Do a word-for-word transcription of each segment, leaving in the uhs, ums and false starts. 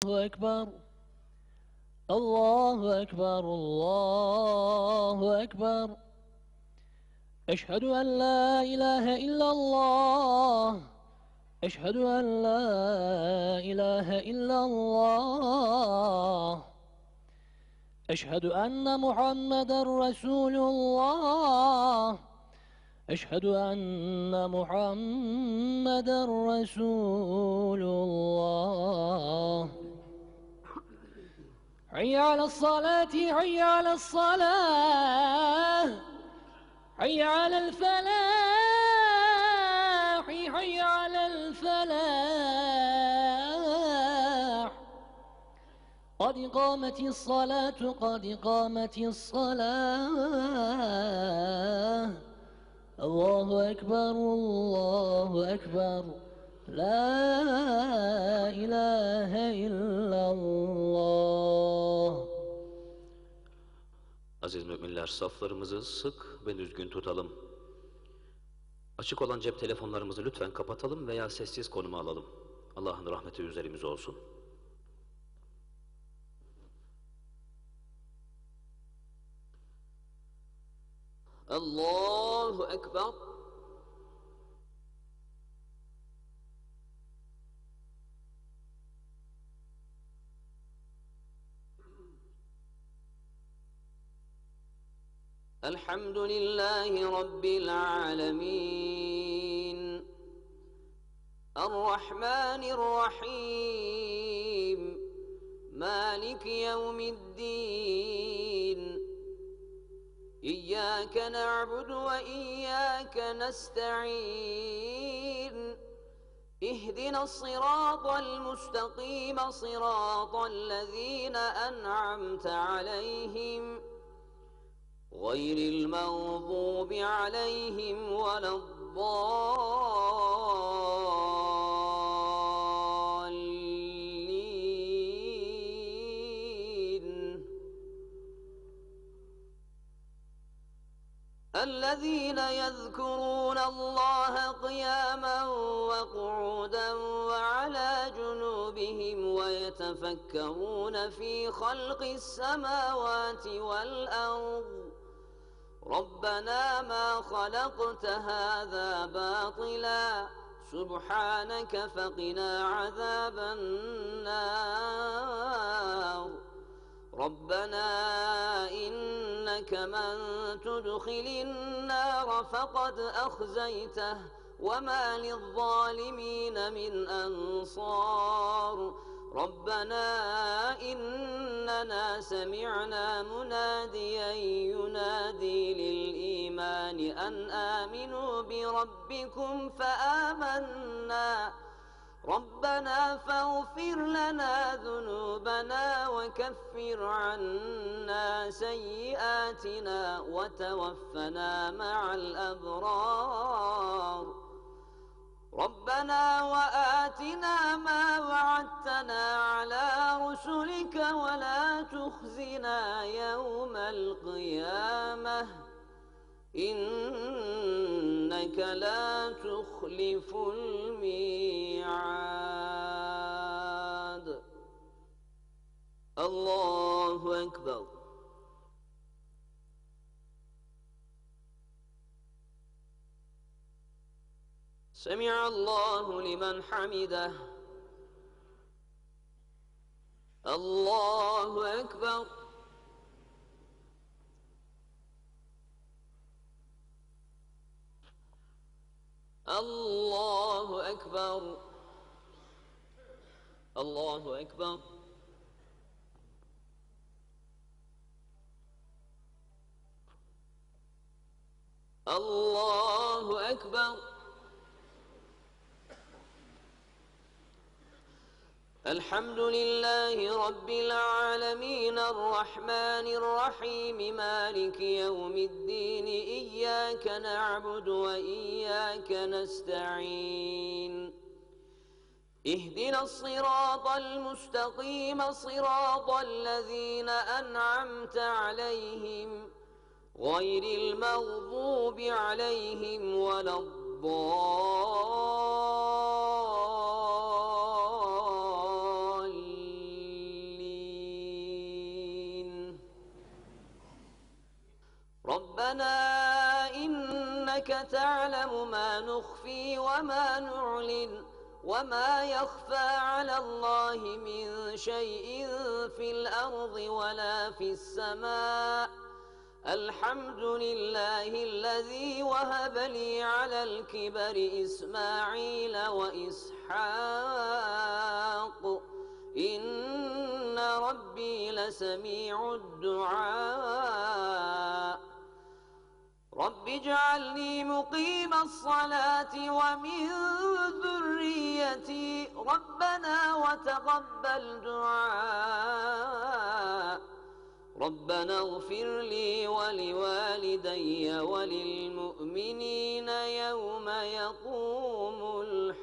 الله أكبر الله أكبر الله أكبر أشهد أن لا إله إلا الله أشهد أن لا إله إلا الله أشهد أن محمدا رسول الله أشهد أن محمدا رسول الله حي على الصلاة حي على الصلاة حي على الفلاح حي على الفلاح قد قامت الصلاة قد قامت الصلاة الله أكبر الله أكبر لا إله إلا الله. Aziz müminler, saflarımızı sık ve düzgün tutalım. Açık olan cep telefonlarımızı lütfen kapatalım veya sessiz konuma alalım. Allah'ın rahmeti üzerimize olsun. Allahu Ekber. Elhamdülillahi Rabbil alemin. Errahmanirrahim. Maliki yevmiddin. إياك نعبد وإياك نستعين اهدنا الصراط المستقيم صراط الذين أنعمت عليهم غير المغضوب عليهم ولا الضالين الذين يذكرون الله قياما وقعودا وعلى جنوبهم ويتفكرون في خلق السماوات والأرض ربنا ما خلقت هذا باطلا سبحانك فقنا عذاب النار ربنا إنك من تدخل النار فقد أخزيته وما للظالمين من أنصار ربنا إننا سمعنا مناديا ينادي للإيمان أن آمنوا بربكم فآمنا ربنا فاغفر لنا ذنوبنا وكفر عنا سيئاتنا وتوفنا مع الأبرار ربنا وآتنا ما وعدتنا على رسلك ولا تخزنا يوم القيامة إنك لا تخلف الميعاد. الله أكبر. سمع الله لمن حمده. الله أكبر. الله أكبر. الله أكبر. الله أكبر. الحمد لله رب العالمين الرحمن الرحيم مالك يوم الدين إياك نعبد وإياك نستعين اهدنا الصراط المستقيم صراط الذين أنعمت عليهم غير المغضوب عليهم ولا الضالين ربنا إنك تعلم ما نخفي وما نعلن وما يخفى على الله من شيء في الأرض ولا في السماء الحمد لله الذي وهب لي على الكبر إسماعيل وإسحاق إن ربي لسميع الدعاء رب اجعلني مقيم الصلاة ومن ذريتي ربنا وتقبل دعاء ربنا اغفر لي ولوالدي وللمؤمنين يوم يقوم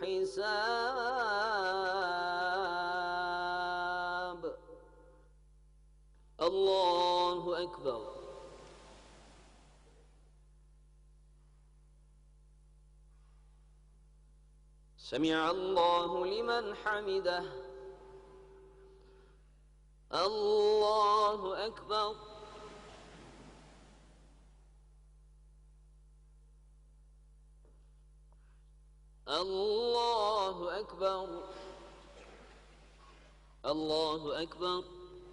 الحساب. الله أكبر. سمع الله لمن حمده. الله أكبر. الله أكبر. الله أكبر.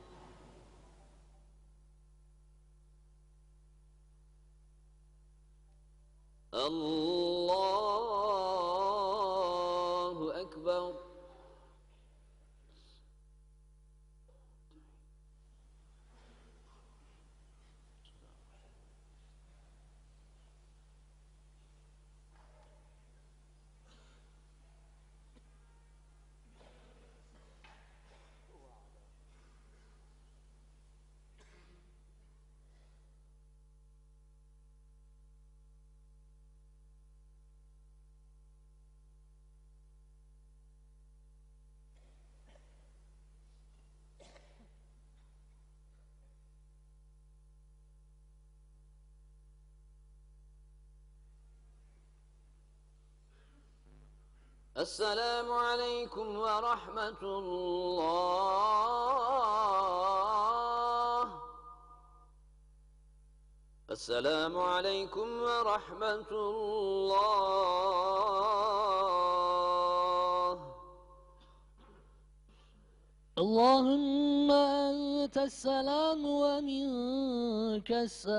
الله أكبر. السلام عليكم ورحمة الله. السلام عليكم ورحمة الله. اللهم أنت السلام ومنك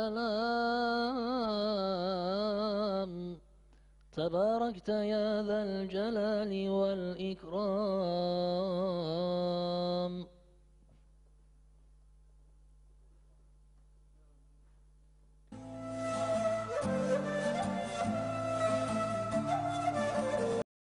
السلام تباركت يا ذا الجلال والإكرام.